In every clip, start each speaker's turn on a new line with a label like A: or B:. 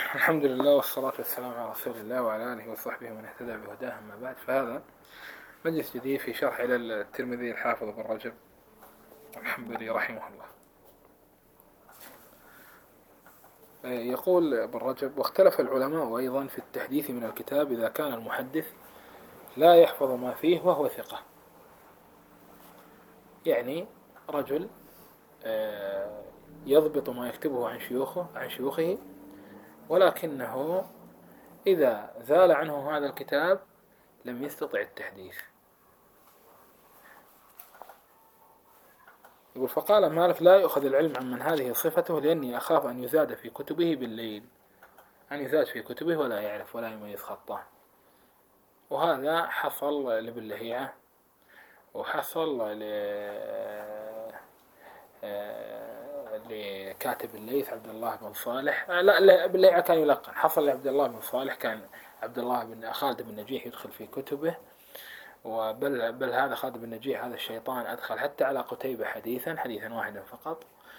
A: الحمد لله والصلاة والسلام على رسول الله وعلى آله وصحبه ومن اهتدى بهداه. أما بعد، فهذا مجلس جديد في شرح إلى الترمذي الحافظ ابن رجب الحنبلي رحمه الله. يقول ابن رجب: واختلف العلماء أيضا في التحديث من الكتاب إذا كان المحدث لا يحفظ ما فيه وهو ثقة. يعني رجل يضبط ما يكتبه عن شيوخه، ولكنه إذا زال عنه هذا الكتاب لم يستطع التحديث. يقول: فقال مالك: لا يؤخذ العلم عمن هذه صفته، لأني أخاف أن يزاد في كتبه بالليل، أن يزاد في كتبه ولا يعرف ولا يميز خطه. وهذا حصل لابن لهيعة، وحصل لكاتب الليث عبد الله بن صالح. لا، ابن لهيعة كان يلقن. حصل لعبد الله بن صالح، كان عبد الله بن خالد بن نجيح يدخل في كتبه، بل هذا خالد بن نجيح هذا الشيطان أدخل حتى على قتيبة حديثا واحدا فقط.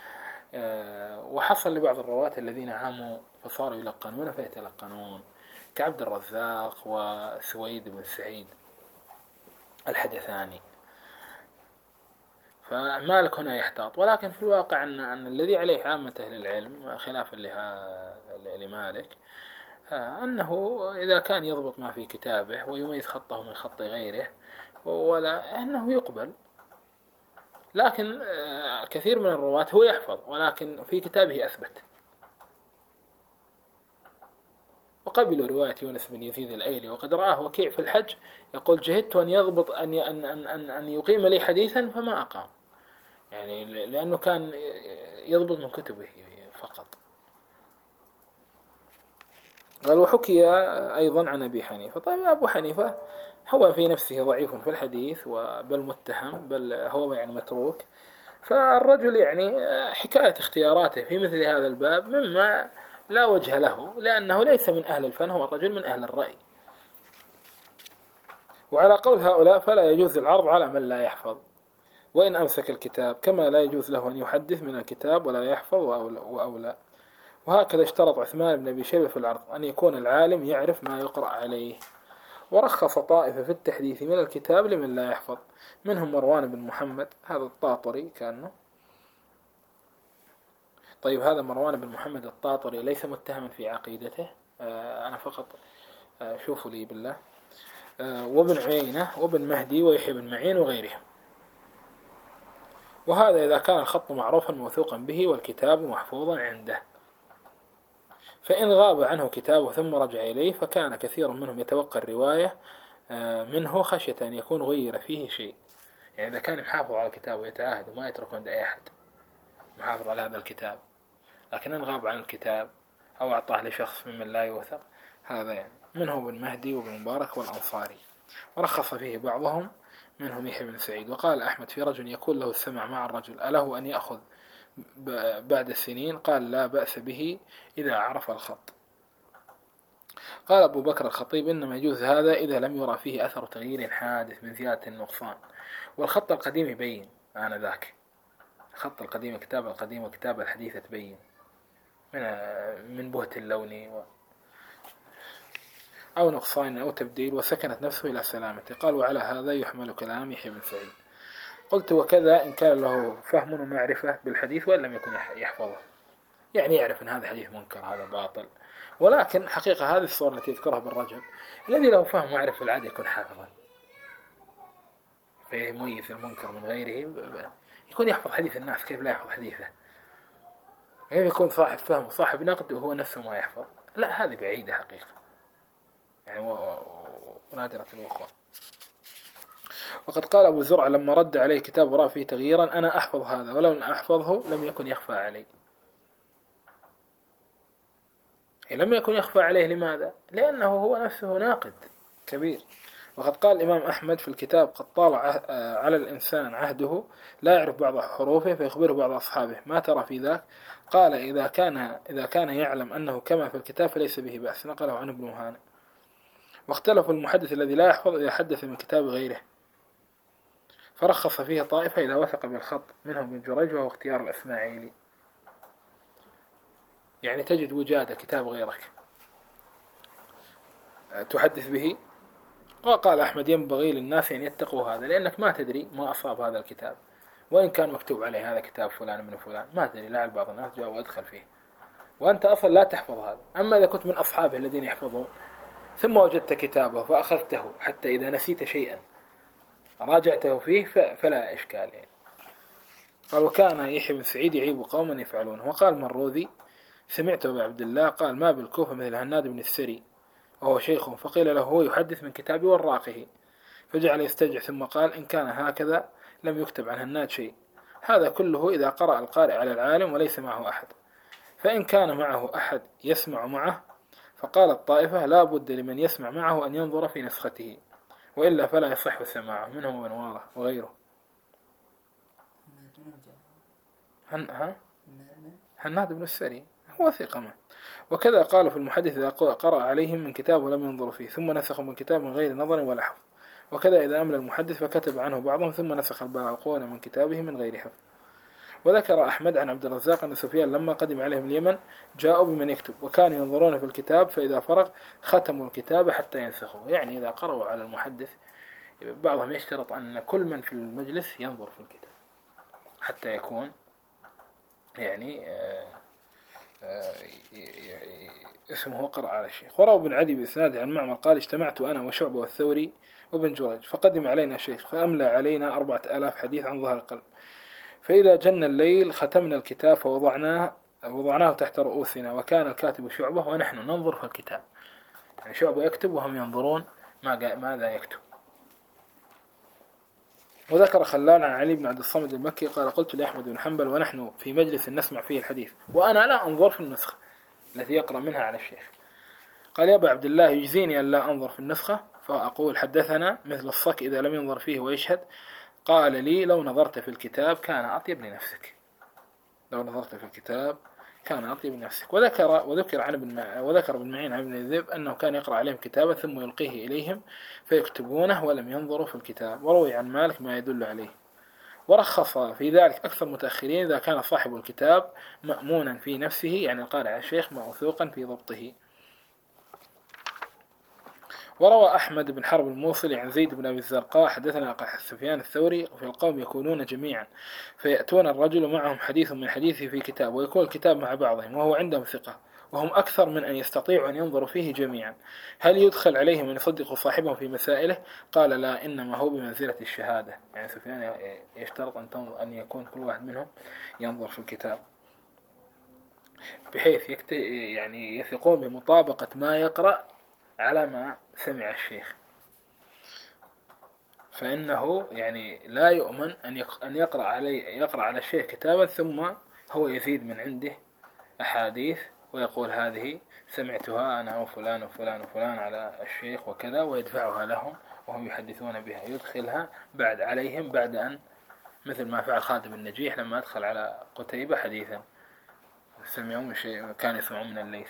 A: وحصل لبعض الرواة الذين عاموا فصاروا يلقنون فيتلقنون، كعبد الرزاق وسويد بن سعيد الحدثاني. فمالك هنا يحتاط، ولكن في الواقع أن الذي عليه عامة أهل العلم خلافا لمالك، أنه إذا كان يضبط ما في كتابه ويميز خطه من خط غيره ولا أنه يقبل. لكن كثير من الرواة هو يحفظ ولكن في كتابه أثبت. وقبلوا رواية يونس بن يزيد الأيلي: وقد رآه وكيع في الحج يقول: جهدت أن يضبط أن يقيم لي حديثا فما أقام، يعني لأنه كان يضبط من كتبه فقط. قال: وحكي أيضا عن أبي حنيفة. طيب، أبو حنيفة هو في نفسه ضعيف في الحديث، بل متهم، بل هو يعني متروك. فالرجل يعني حكاية اختياراته في مثل هذا الباب مما لا وجه له، لأنه ليس من أهل الفن، هو الرجل من أهل الرأي. وعلى قول هؤلاء فلا يجوز العرض على من لا يحفظ وإن أمسك الكتاب، كما لا يجوز له أن يحدث من الكتاب ولا يحفظ وأولى. وهكذا اشترط عثمان بن أبي شيبة في العرض أن يكون العالم يعرف ما يقرأ عليه. ورخص طائفة في التحديث من الكتاب لمن لا يحفظ، منهم مروان بن محمد هذا الطاطري كأنه. طيب، هذا مروان بن محمد الطاطري ليس متهما في عقيدته، أنا فقط شوفوا لي بالله. وابن عيينة وابن مهدي ويحيى بن معين وغيرهم. وهذا إذا كان الخط معروفا موثوقا به والكتاب محفوظا عنده. فإن غاب عنه كتابه ثم رجع إليه فكان كثير منهم يتوقع الرواية منه خشية أن يكون غير فيه شيء. يعني إذا كان محافظ على الكتاب ويتعاهد وما يترك عند أي أحد محافظ على هذا الكتاب، لكن إن غاب عن الكتاب أو أعطاه لشخص ممن لا يوثق، هذا يعني منه ابن مهدي وابن مبارك والأنصاري. ورخص فيه بعضهم منهم يحيى بن سعيد. وقال أحمد في رجل يكون له السمع مع الرجل: أله أن يأخذ بعد السنين؟ قال: لا بأس به إذا عرف الخط. قال أبو بكر الخطيب: إنما يجوز هذا إذا لم يرى فيه أثر تغيير حادث من زيادة النقصان. والخط القديم يبين آنذاك، الخط القديم، الكتابة القديمة والكتابة الحديثة تبين من بهت اللون أو نقصان أو تبديل، وسكنت نفسه إلى سلامته. قال: وعلى هذا يحمل كلام يحيى بن سعيد. قلت: وكذا إن كان له فهم ومعرفة بالحديث وإن لم يكن يحفظه، يعني يعرف أن هذا حديث منكر هذا باطل. ولكن حقيقة هذه الصورة التي يذكرها بالرجل الذي له فهم ومعرفة بالعادة يكون حافظا، فيميز المنكر من غيره، يكون يحفظ حديث الناس. كيف لا يحفظ حديثه؟ كيف يكون صاحب فهم وصاحب نقد وهو نفسه ما يحفظ؟ لا، هذه بعيدة حقيقة، يعني ونادرة الوقوع. وقد قال أبو زرع لما رد عليه كتاب ورأى فيه تغييرا: أنا أحفظ هذا ولو أن أحفظه لم يكن يخفى علي. لم يكن يخفى عليه. لماذا؟ لأنه هو نفسه ناقد كبير. وقد قال الإمام أحمد في الكتاب: قد طال على الإنسان عهده لا يعرف بعض حروفه فيخبره بعض أصحابه ما ترى في ذاك؟ قال: إذا كان يعلم أنه كما في الكتاب فليس به بأس. نقله عن ابن مهانة. واختلف المحدث الذي لا يحفظ إذا حدث من كتاب غيره، فرخص فيه طائفة إذا وثق بالخط، منهم ابن جريج وهو اختيار الإسماعيلي. يعني تجد وجادة كتاب غيرك تحدث به. وقال أحمد ينبغي للناس أن يتقوا هذا، لأنك ما تدري ما أصاب هذا الكتاب، وإن كان مكتوب عليه هذا كتاب فلان من فلان، ما تدري، لعل بعض الناس جاء وأدخل فيه وأنت أصلا لا تحفظ هذا. أما إذا كنت من أصحابه الذين يحفظون ثم وجدت كتابه فأخذته، حتى إذا نسيت شيئا راجعته فيه فلا إشكال يعني. قال وكان يحيى بن سعيد يعيب قوما يفعلونه. وقال مروذي سمعت أبا عبد الله قال ما بالكوفة مثل هناد بن السري وهو شيخ، فقيل له هو يحدث من كتاب وراقه، فجعل يسترجع ثم قال إن كان هكذا لم يكتب عن هناد شيء. هذا كله إذا قرأ القارئ على العالم وليس معه أحد، فإن كان معه أحد يسمع معه فقال الطائفة لا بد لمن يسمع معه أن ينظر في نسخته، وإلا فلا يصح سماعه، منهم ابن واره وغيره. هناد بن السري هو ثقة منه. وكذا قال في المحدث إذا قرأ عليهم من كتاب ولم ينظروا فيه ثم نسخوا من كتاب من غير نظر ولا حفظ. وكذا إذا أمل المحدث فكتب عنه بعضهم ثم نسخ الباقون من كتابه من غير حفظ. وذكر أحمد عن عبد الرزاق أن سفيان لما قدم عليهم اليمن جاءوا بمن يكتب، وكانوا ينظرون في الكتاب فإذا فرغ ختموا الكتاب حتى ينسخوا. يعني إذا قرأوا على المحدث بعضهم يشترط أن كل من في المجلس ينظر في الكتاب حتى يكون يعني اسمه قرأ على الشيخ. وروى ابن عدي بإسناده عن معمر قال اجتمعت أنا وشعبة والثوري وابن جريج فقدم علينا الشيخ فأملى علينا 4000 حديث عن ظهر القلب، فإذا جن الليل ختمنا الكتاب فوضعناه تحت رؤوسنا، وكان الكاتب شعبة ونحن ننظر في الكتاب. يعني شعبة يكتب وهم ينظرون ماذا يكتب. وذكر خلال عن علي بن عبد الصمد المكي قال قلت لأحمد بن حنبل ونحن في مجلس نسمع فيه الحديث وأنا لا أنظر في النسخة التي يقرأ منها على الشيخ، قال يا أبا عبد الله يجزيني أن لا أنظر في النسخة فأقول حدثنا مثل الصك إذا لم ينظر فيه ويشهد. قال لي لو نظرت في الكتاب كان أطيب لنفسك، لو نظرت في الكتاب كان أطيب لنفسك. وذكر ابن معين عن ابن الذئب أنه كان يقرأ عليهم كتابا ثم يلقيه إليهم فيكتبونه ولم ينظروا في الكتاب، وروي عن مالك ما يدل عليه. ورخص في ذلك أكثر متأخرين إذا كان صاحب الكتاب مأمونا في نفسه، يعني القارئ على الشيخ موثوقا في ضبطه. وروى أحمد بن حرب الموصلي عن زيد بن أبي الزرقاء حدثنا سفيان الثوري وفي القوم يكونون جميعا فيأتون الرجل معهم حديث من حديثه في كتاب ويكون الكتاب مع بعضهم وهو عندهم ثقة وهم أكثر من أن يستطيعوا أن ينظروا فيه جميعا، هل يدخل عليهم أن يصدقوا صاحبهم في مسائله؟ قال لا، إنما هو بمنزلة الشهادة. يعني سفيان يشترط أن يكون كل واحد منهم ينظر في الكتاب بحيث يعني يثقون بمطابقة ما يقرأ على ما سمع الشيخ، فإنه يعني لا يؤمن أن يقرأ على الشيخ كتابا ثم هو يزيد من عنده أحاديث ويقول هذه سمعتها أنا وفلان وفلان وفلان على الشيخ وكذا، ويدفعها لهم وهم يحدثون بها، يدخلها بعد عليهم بعد أن مثل ما فعل خالد بن نجيح لما أدخل على قتيبة حديثا كان يسمعون من الليث.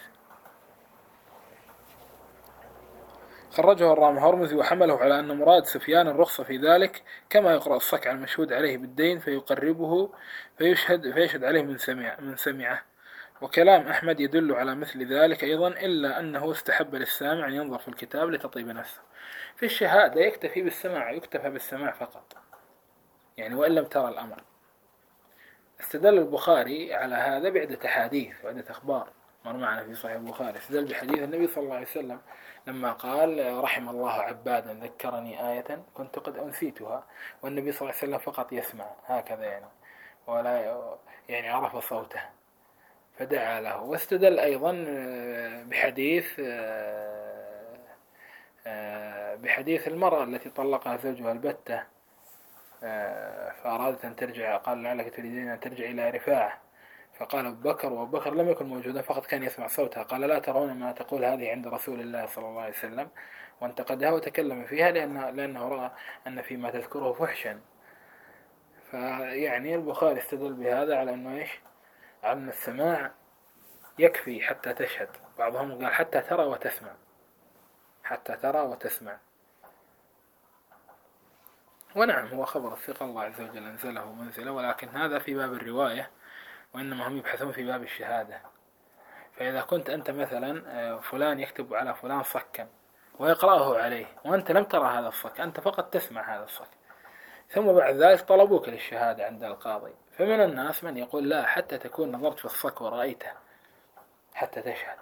A: خرجه الرام هرمزي وحمله على أن مراد سفيان الرخصة في ذلك كما يقرأ الصك على المشهود عليه بالدين فيقربه فيشهد عليه من سمعه. وكلام أحمد يدل على مثل ذلك أيضا، إلا أنه استحب للسامع أن ينظر في الكتاب لتطيب نفسه. في الشهادة يكتفي بالسماع فقط، يعني وإن لم ترى الأمر. استدل البخاري على هذا بعدة أحاديث وعدة أخبار مر معنا في صحيح البخاري. استدل بحديث النبي صلى الله عليه وسلم لما قال رحم الله عبادا ذكرني آية كنت قد أنسيتها، والنبي صلى الله عليه وسلم فقط يسمع هكذا يعني ولا يعني عرف صوته فدعا له. واستدل أيضا بحديث المرأة التي طلقها زوجها البتة فأرادت أن ترجع، قال لعلك تريدين أن ترجع إلى رفاعة، فقال أبو بكر، وأبو بكر لم يكن موجودا فقط كان يسمع صوتها، قال لا ترون ما تقول هذه عند رسول الله صلى الله عليه وسلم، وانتقدها وتكلم فيها لأنه رأى أن فيما تذكره فحشا. فيعني البخاري استدل بهذا على أنه إيش؟ على أن السماع يكفي حتى تشهد. بعضهم قال حتى ترى وتسمع، حتى ترى وتسمع. ونعم هو خبر الثقة الله عز وجل أنزله منزله، ولكن هذا في باب الرواية، وإنما هم يبحثون في باب الشهادة. فإذا كنت أنت مثلا فلان يكتب على فلان صكا ويقرأه عليه وأنت لم ترى هذا الصك، أنت فقط تسمع هذا الصك، ثم بعد ذلك طلبوك للشهادة عند القاضي. فمن الناس من يقول لا حتى تكون نظرت في الصك ورأيته حتى تشهد،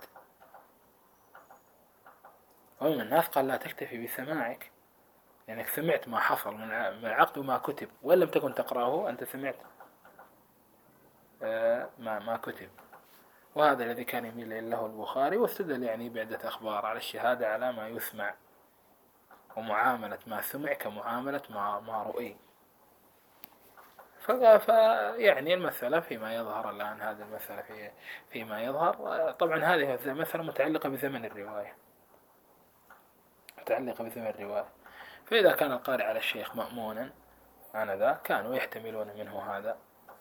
A: ومن الناس قال لا تكتفي بسماعك لأنك سمعت ما حصل من العقد وما كتب، وإن لم تكن تقرأه أنت سمعت ما كتب. وهذا الذي كان يميل له البخاري، واستدل يعني بعدة أخبار على الشهادة على ما يسمع، ومعاملة ما سمع كمعاملة ما رؤي. فيعني المسألة فيما يظهر الآن، هذه المسألة فيما يظهر. طبعا هذه المسألة متعلقة بزمن الرواية، متعلقة بزمن الرواية. فإذا كان القارئ على الشيخ مأمونا آنذاك كانوا يحتملون منه هذا.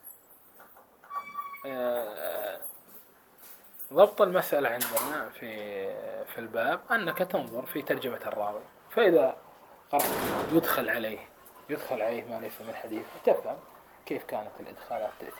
A: ضبط المسألة عندنا في الباب أنك تنظر في ترجمة الراوي، فإذا قرأت يدخل عليه ما ليس من الحديث تفهم كيف كانت الإدخالات تأتي.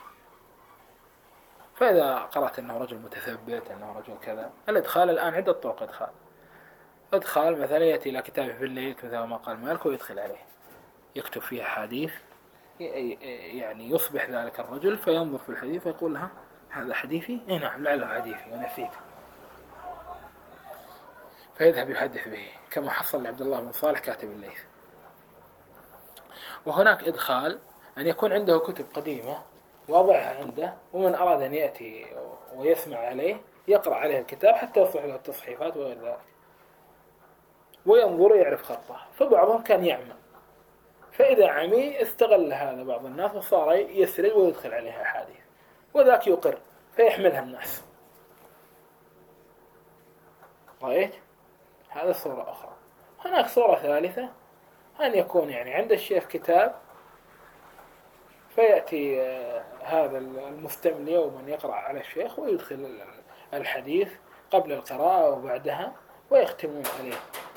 A: فإذا قرأت أنه رجل متثبت، أنه رجل كذا، الإدخال الآن عدة طرق إدخال مثلا يأتي إلى كتابه في الليل مثل ما قال مالك ويدخل عليه يكتب فيها حديث، يعني يصبح ذلك الرجل فينظر في الحديث ويقول لها هذا حديثي؟ إيه نعم لعله حديثي ونسيت، فيذهب يحدث به كما حصل لعبد الله بن صالح كاتب الليث. وهناك إدخال أن يكون عنده كتب قديمة وضعها عنده، ومن أراد أن يأتي ويسمع عليه يقرأ عليه الكتاب حتى يصلح له التصحيفات وغير ذلك، وينظر يعرف خطه. فبعضهم كان يعمى، فإذا عمي استغل هذا بعض الناس وصار يسرد ويدخل عليها أحاديث، وذاك يقر فيحملها الناس. رأيت؟ هذا صورة أخرى. هناك صورة ثالثة أن يكون يعني عند الشيخ كتاب، فيأتي هذا المستملي ومن يقرأ على الشيخ ويدخل الحديث قبل القراءة وبعدها ويختمون عليه.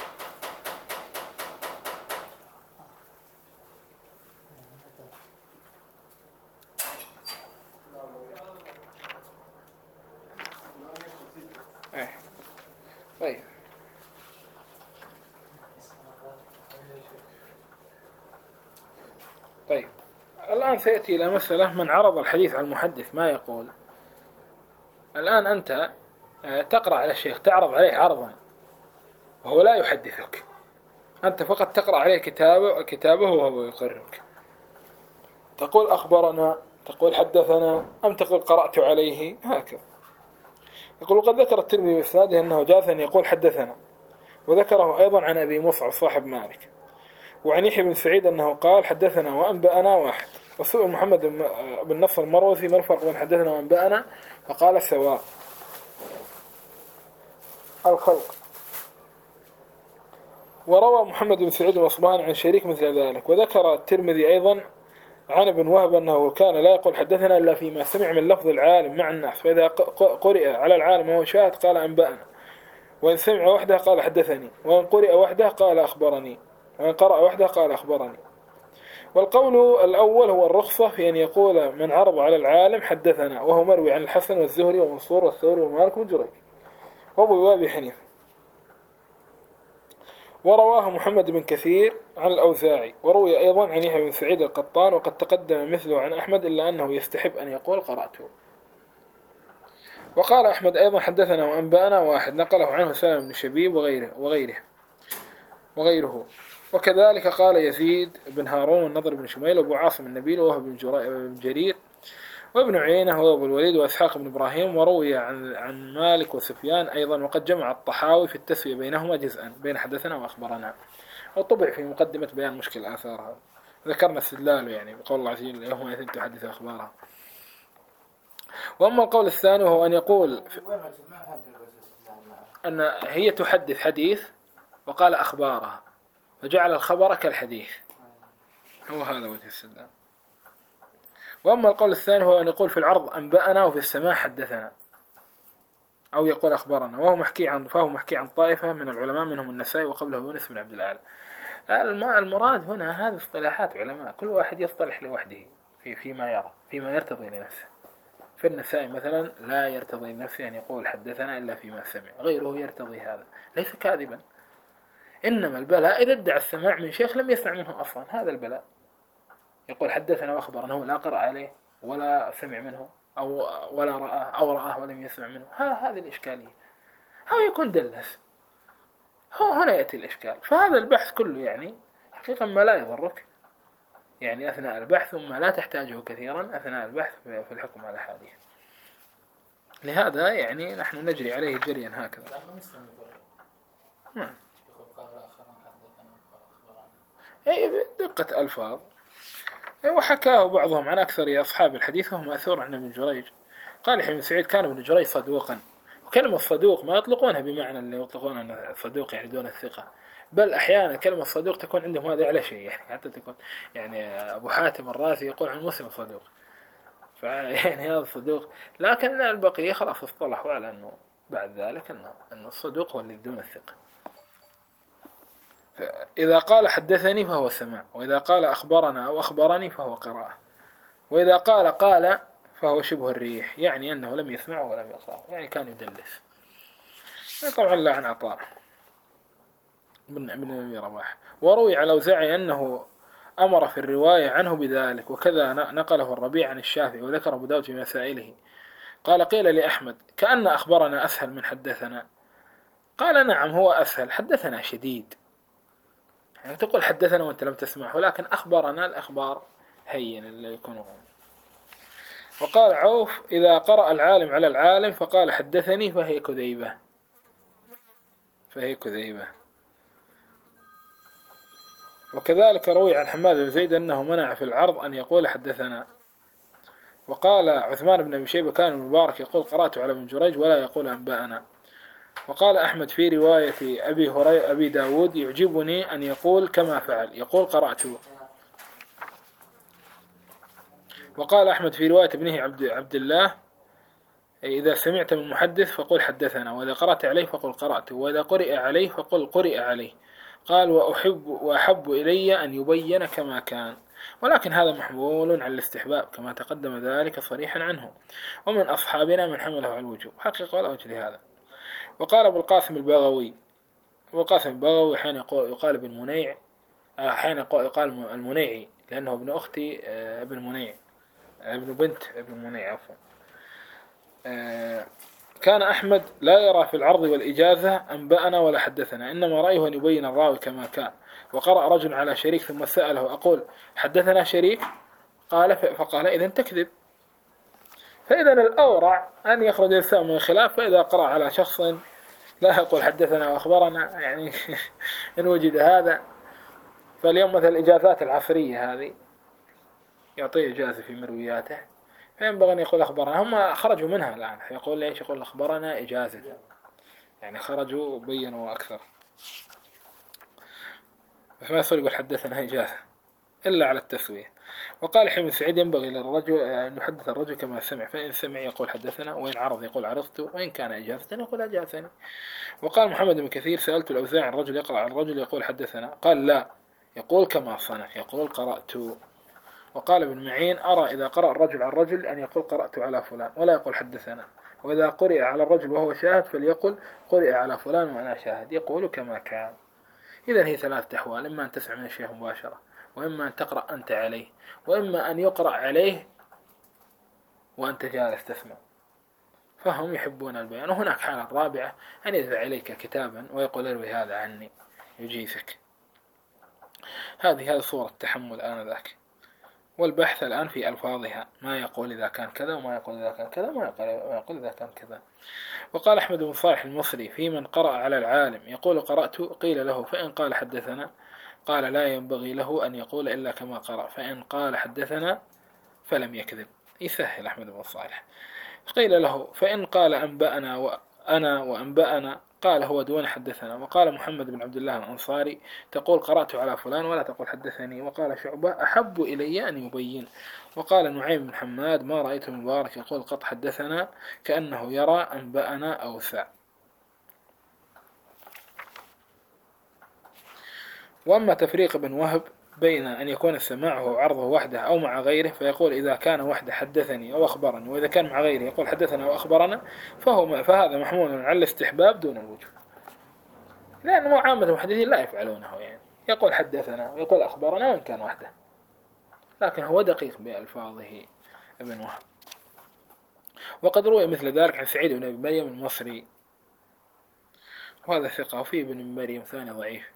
A: طيب الآن سيأتي إلى مسألة من عرض الحديث على المحدث ما يقول. الآن أنت تقرأ على الشيخ، تعرض عليه عرضا وهو لا يحدثك، أنت فقط تقرأ عليه كتابه وهو يقررك، تقول أخبرنا، تقول حدثنا، أم تقول قرأت عليه، هكذا. يقول قد ذكر الترمذي بإسناده أنه جاز أن يقول حدثنا، وذكره أيضا عن أبي مصعب صاحب مالك، وعن يحيى بن سعيد أنه قال حدثنا وأنبأنا واحد. وسئل محمد بن نصر المروزي ما الفرق بين حدثنا وأنبأنا، فقال سواء الخلق. وروى محمد بن سعيد الأصبهاني عن شريك مثل ذلك. وذكر الترمذي أيضا عن ابن وهب أنه كان لا يقول حدثنا إلا فيما سمع من لفظ العالم مع الناس، فإذا قرئ على العالم وهو شاهد قال أنبأنا، وإن سمع وحده قال حدثني، وإن قرئ وحده قال أخبرني، وإن قرأ وحده قال أخبرني. والقول الأول هو الرخصة في أن يقول من عرض على العالم حدثنا، وهو مروي عن الحسن والزهري ومنصور والثوري ومالك وجريج وأبو أبي حنيفة. ورواه محمد بن كثير عن الأوزاعي، وروي أيضا عن يحيى بن سعيد القطان، وقد تقدم مثله عن أحمد إلا أنه يستحب أن يقول قرأته. وقال أحمد أيضا حدثنا وأنبأنا واحد، نقله عنه سالم بن شبيب وغيره. وكذلك قال يزيد بن هارون والنضر بن شميل وابو عاصم النبيل وهو بن جرير وابن عيينة وابو الوليد وإسحاق بن إبراهيم. وروي عن مالك وسفيان أيضا. وقد جمع الطحاوي في التسوية بينهما جزءا بين حدثنا وأخبرنا، وطبع في مقدمة بيان مشكل آثارها. ذكرنا استدلاله يعني بقول الله عز وجل يوم يثم تحدث أخبارها. وأما القول الثاني وهو أن يقول أن هي تحدث حديث وقال أخبارها فجعل الخبر كالحديث، هو هذا وجه الاستدلال. وأما القول الثاني هو أن يقول في العرض أنبأنا وفي السماع حدثنا، أو يقول أخبرنا، فهو محكي عن طائفة من العلماء منهم النسائي وقبله يونس بن عبد الأعلى. المراد هنا هذه اصطلاحات علماء، كل واحد يصطلح لوحده فيما يرى، فيما يرتضي لنفسه. في النسائي مثلا لا يرتضي لنفسه أن يقول حدثنا إلا فيما سمع، غيره يرتضي هذا، ليس كاذبا، إنما البلاء إذا ادعى السماع من شيخ لم يسمع منه أصلا، هذا البلاء. يقول حدثنا وأخبرنا، هو لا قرأ عليه ولا سمع منه، أو ولا رأى أو رآه ولم يسمع منه، هذه الإشكالية. أو يكون دلس، هنا يأتي الإشكال. فهذا البحث كله يعني حقيقة ما لا يضرك يعني أثناء البحث، وما لا تحتاجه كثيرا أثناء البحث في الحكم على الأحاديث. لهذا يعني نحن نجري عليه جريا هكذا. أي دقة ألفاظ. وحكاه بعضهم عن أكثر أصحاب الحديث، وهم مأثور عن ابن جريج. قال يحيى بن سعيد كان ابن جريج صدوقا، وكلمة صدوق ما يطلقونها بمعنى اللي يطلقون أن صدوق يعني دون الثقة، بل أحيانا كلمة صدوق تكون عندهم هذا على شيء، يعني حتى تكون يعني أبو حاتم الرازي يقول عن مسلم صدوق، فيعني هذا صدوق. لكن البقية خلاص اصطلحوا على أنه بعد ذلك أنه الصدوق هو اللي دون الثقة. إذا قال حدثني فهو سماع، وإذا قال أخبرنا أو أخبرني فهو قراءة، وإذا قال فهو شبه الريح، يعني أنه لم يسمع ولم يقرأ، يعني كان يدلس. طبعا لا عن عطاء بن أبي رباح. وروي على الأوزاعي أنه أمر في الرواية عنه بذلك، وكذا نقله الربيع عن الشافعي، وذكر أبو داود في مسائله. قال قيل لأحمد كأن أخبرنا أسهل من حدثنا، قال نعم هو أسهل، حدثنا شديد، يعني تقول حدثنا وأنت لم تسمعه، لكن أخبرنا الأخبار هين اللي يكون. وقال عوف إذا قرأ العالم على العالم فقال حدثني فهي كذيبة. وكذلك روي عن حماد بن زيد أنه منع في العرض أن يقول حدثنا. وقال عثمان بن أبي شيبة كان المبارك يقول قرأت على ابن جريج ولا يقول أنبأنا. وقال أحمد في رواية أبي داود يعجبني أن يقول كما فعل، يقول قرأت. وقال أحمد في رواية ابنه عبد الله إذا سمعت من محدث فقل حدثنا، وإذا قرأت عليه فقل قرأت، وإذا قرئ عليه فقل قرئ عليه. قال وأحب إلي أن يبين كما كان، ولكن هذا محمول على الاستحباب كما تقدم ذلك صريحا عنه، ومن أصحابنا من حمله على الوجوب، حقيقة ولا وجه لهذا. وقال أبو القاسم البغوي، حين يقال ابن منيع، حين يقال المنيعي، لأنه ابن أختي ابن منيع، ابن بنت ابن منيع عفوا. كان أحمد لا يرى في العرض والإجازة أنبأنا ولا حدثنا، إنما رأيه أن يبين الراوي كما كان. وقرأ رجل على شريك ثم سأله أقول حدثنا شريك؟ فقال إذن تكذب. فإذا الأورع أن يخرج الإنسان من الخلاف، فإذا قرأ على شخص لا يقول حدثنا وأخبرنا، يعني إن وجد هذا. فاليوم مثل الإجازات العصرية هذه يعطيه إجازة في مروياته، فينبغي أن يقول أخبرنا. هم خرجوا منها الآن، يقول ليش يقول أخبرنا إجازة، يعني خرجوا وبينوا أكثر، فما يصير يقول حدثنا إجازة إلا على التسوية. وقال يحيى بن سعيد ينبغي للرجل أن يحدث الرجل كما سمع، فإن سمع يقول حدثنا، وإن عرض يقول عرضت، وإن كان إجازة يقول أجازني. وقال محمد بن كثير سألت الأوزاعي الرجل يقرأ على الرجل يقول حدثنا، قال لا، يقول كما صنع، يقول قرأت. وقال ابن معين أرى إذا قرأ الرجل على الرجل أن يقول قرأت على فلان ولا يقول حدثنا، وإذا قرئ على الرجل وهو شاهد فليقل قرئ على فلان وأنا شاهد، يقول كما كان. إذن هي ثلاثة أحوال، إما أن تسمع من الشيخ مباشرة، وإما أن تقرأ أنت عليه، وإما أن يقرأ عليه وأنت جالس تسمع. فهم يحبون البيان. وهناك حالة رابعة أن يدفع إليك كتابا ويقول اروي هذا عني يجيزك. هذه صورة التحمل آنذاك. والبحث الآن في ألفاظها، ما يقول إذا كان كذا، وما يقول إذا كان كذا، وما يقول إذا كان كذا. وقال أحمد بن صالح المصري في من قرأ على العالم يقول قرأت، قيل له فإن قال حدثنا قال لا ينبغي له أن يقول إلا كما قرأ، فإن قال حدثنا فلم يكذب. يسهل أحمد بن صالح. قيل له فإن قال أنبأنا وأنا وأنبأنا قال هو دون حدثنا. وقال محمد بن عبد الله الأنصاري تقول قرأت على فلان ولا تقول حدثني. وقال شعبة أحب إلي أن يبين. وقال نعيم بن حماد ما رأيت المبارك يقول قط حدثنا كأنه يرى أنبأنا أوسع. وأما تفريق بن وهب بين أن يكون السماع هو عرضه وحده أو مع غيره، فيقول إذا كان وحده حدثني أو أخبرني، وإذا كان مع غيره يقول حدثنا أو أخبرنا، فهذا محمول على الاستحباب دون الوجوب. لأن عامة المحدثين لا يفعلونه، يعني يقول حدثنا ويقول أخبرنا وإن كان وحده، لكن هو دقيق بألفاظه ابن وهب. وقد روي مثل ذلك عن سعيد بن أبي مريم المصري، وهذا ثقة، وفيه ابن مريم ثاني ضعيف.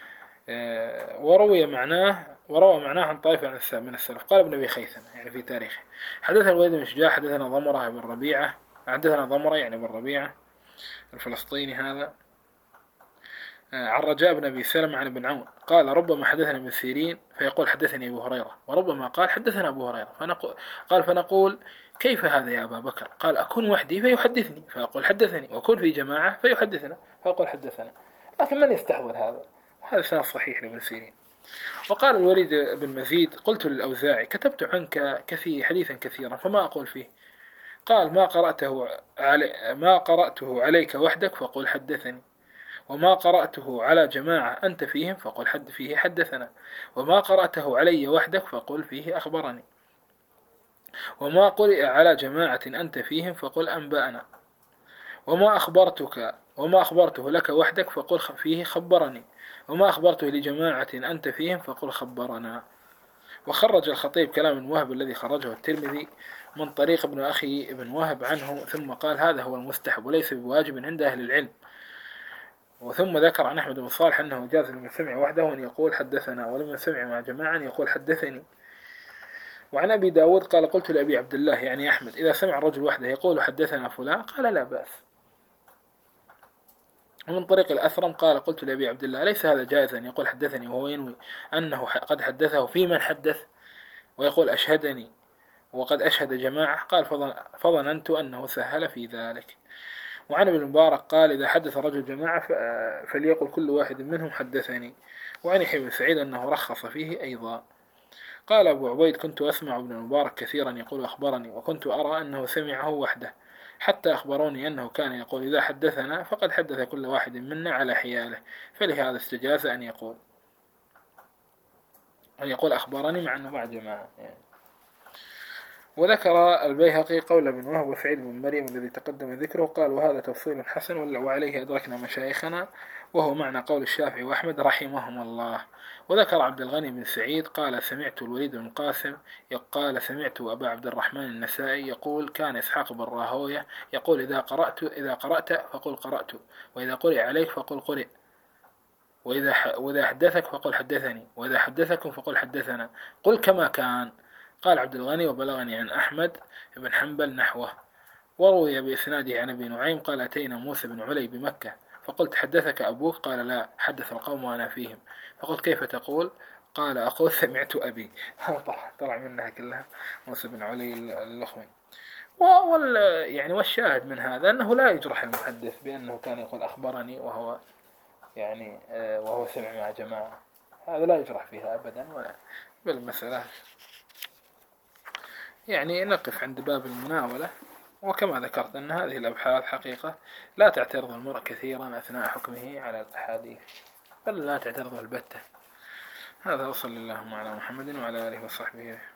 A: وروى معناه عن طائفة من السلف. قال ابن أبي خيثمة يعني في تاريخه: حدثنا الوليد بن شجاع حدثنا ضمرة بن ربيعة، حدثنا ضمرة يعني بن ربيعة الفلسطيني هذا، عن رجاء بن أبي سلمة عن ابن عون قال: ربما حدثنا ابن سيرين فيقول حدثني أبو هريرة، وربما قال حدثنا أبو هريرة فنقول كيف هذا يا أبا بكر؟ قال: أكون وحدي فيحدثني فأقول حدثني، وأكون في جماعة فيحدثنا فأقول حدثنا. لكن من يستحضر هذا؟ هذا سند صحيح لابن سيرين. وقال الوليد بن مزيد: قلت للأوزاعي: كتبت عنك حديثا كثيرا فما أقول فيه. قال: ما قرأته عليك وحدك فقل حدثني، وما قرأته على جماعة أنت فيهم فقل فيه حدثنا، وما قرأته علي وحدك فقل فيه أخبرني، وما قرئ على جماعة أنت فيهم فقل أنبأنا، وما أخبرته لك وحدك فقل فيه خبرني، وما أخبرته لجماعة أنت فيهم فقل خبرنا. وخرج الخطيب كلام ابن وهب الذي خرجه الترمذي من طريق ابن أخي ابن وهب عنه، ثم قال: هذا هو المستحب وليس بواجب عند أهل العلم. وثم ذكر عن أحمد بن صالح أنه جاز لمن سمع وحده أن يقول حدثنا، ولمن سمع مع جماعة أن يقول حدثني. وعن أبي داود قال: قلت لأبي عبد الله يعني أحمد: إذا سمع الرجل وحده يقول حدثنا فلان؟ قال: لا بأس. ومن طريق الأثرم قال: قلت لأبي عبد الله: ليس هذا جائزا أن يقول حدثني وهو ينوي أنه قد حدثه في من حدث، ويقول أشهدني وقد أشهد جماعة؟ قال: فظننت أنه سهل في ذلك. وعن ابن المبارك قال: إذا حدث رجل جماعة فليقل كل واحد منهم حدثني. وعن يحيى بن سعيد أنه رخص فيه أيضا. قال أبو عبيد: كنت أسمع ابن المبارك كثيرا يقول أخبرني، وكنت أرى أنه سمعه وحده، حتى أخبروني أنه كان يقول: إذا حدثنا فقد حدث كل واحد منا على حياله، فلهذا استجاز أن يقول أخبرني مع أنه مع جماعة يعني. وذكر البيهقي قول ابن وهب وسعيد بن مريم الذي تقدم ذكره، قال: وهذا تفصيل حسن وعليه أدركنا مشايخنا، وهو معنى قول الشافعي وأحمد رحمهم الله. وذكر عبد الغني بن سعيد قال: سمعت الوليد بن القاسم قال: سمعت أبا عبد الرحمن النسائي يقول: كان إسحاق بن راهوية يقول: إذا قرأت فقل قرأت، وإذا قرئ عليك فقل قرئ، وإذا حدثك فقل حدثني، وإذا حدثكم فقل حدثنا، قل كما كان. قال عبد الغني: وبلغني عن أحمد بن حنبل نحوه. وروي بإسناده عن أبي نعيم قال: أتينا موسى بن علي بمكة فقلت: حدثك أبوك؟ قال: لا، حدث القوم وأنا فيهم. فقلت: كيف تقول؟ قال: أقول سمعت أبي. طلع منها كلها موسى بن علي اللخمي. يعني والشاهد من هذا أنه لا يجرح المحدث بأنه كان يقول أخبرني وهو سمع مع جماعة، هذا لا يجرح فيها أبدا، بل المسألة يعني نقف عند باب المناولة. وكما ذكرت أن هذه الأبحاث حقيقة لا تعترض المرء كثيرا أثناء حكمه على الأحاديث، بل لا تعترض البتة. هذا وصلى اللهم على محمد وعلى آله وصحبه.